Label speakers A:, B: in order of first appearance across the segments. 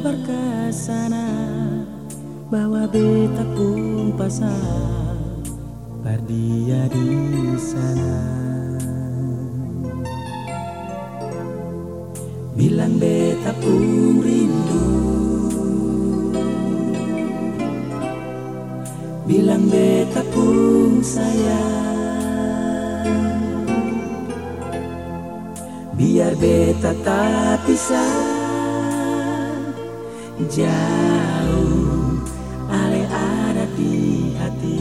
A: berkesana bahwa beta pun pasang berdia di sana. Bilang beta pun rindu, bilang beta pun sayang, biar beta tak pisah jauh, ale ada di hati.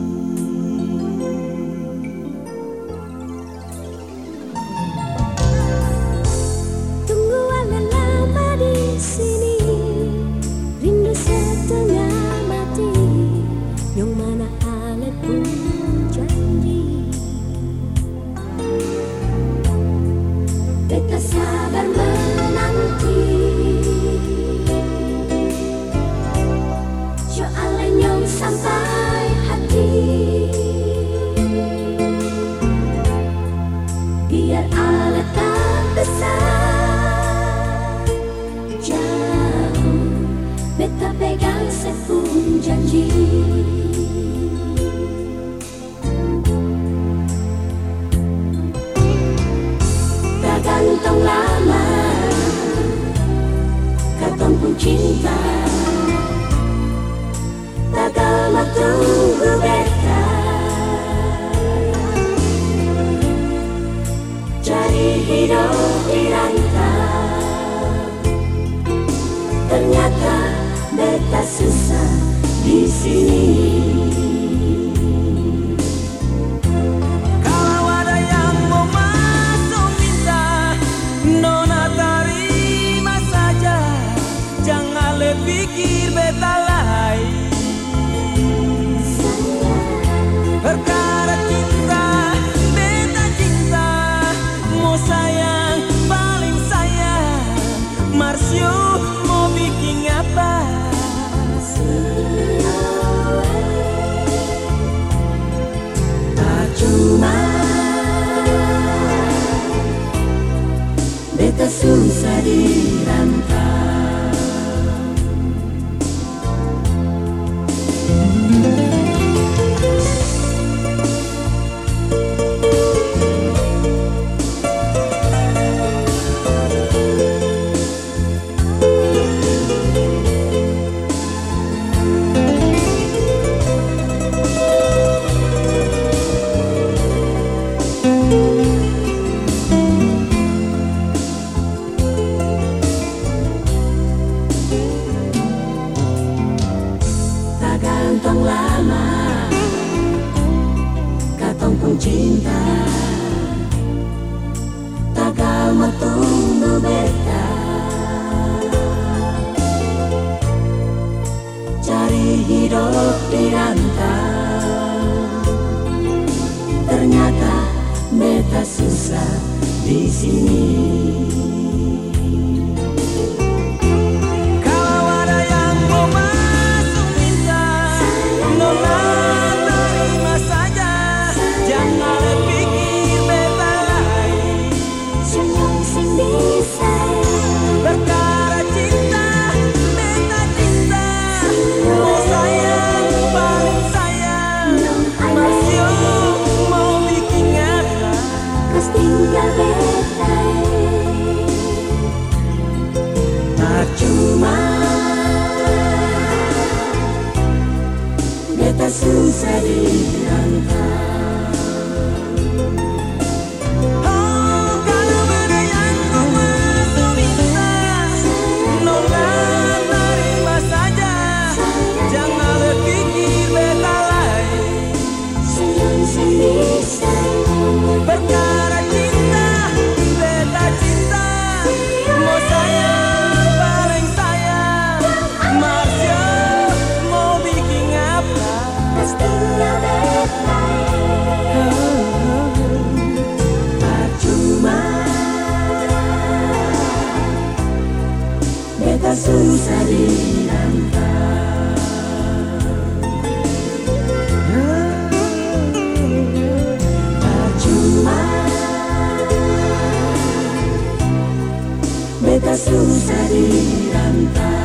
B: Tunggu ale lama di sini, rindu setengah mati, yang mana ale pun janji. Beta sabar menanti, sampai hati, biar ale tak besar jauh, beta pegang sepun janji. Tak gantung lama, katong pun cinta. Lama tunggu beta, cari hidup di rantau. Ternyata beta susah di sini.
A: Kalau ada yang mau masuk minta, nona terima saja. Jangan le pikir beta lain. Perkara cinta, beta cinta, mau sayang, paling sayang. Marsio mau bikin apa? Tak cuma beta susah dirantau. Gantung lama, katong pun cinta. Tagal mau tunggu beta, cari hidup di rantau. Ternyata beta susah di sini. Cuma beta susah dirantau. Kalau ada yang mau masuk minta, nona terima saja. Jangan le pikir beta lain.
B: Senyum sayang,
A: perkara cinta, beta cinta, mau sayang. Beta susah dirantau. Percuma beta susah dirantau.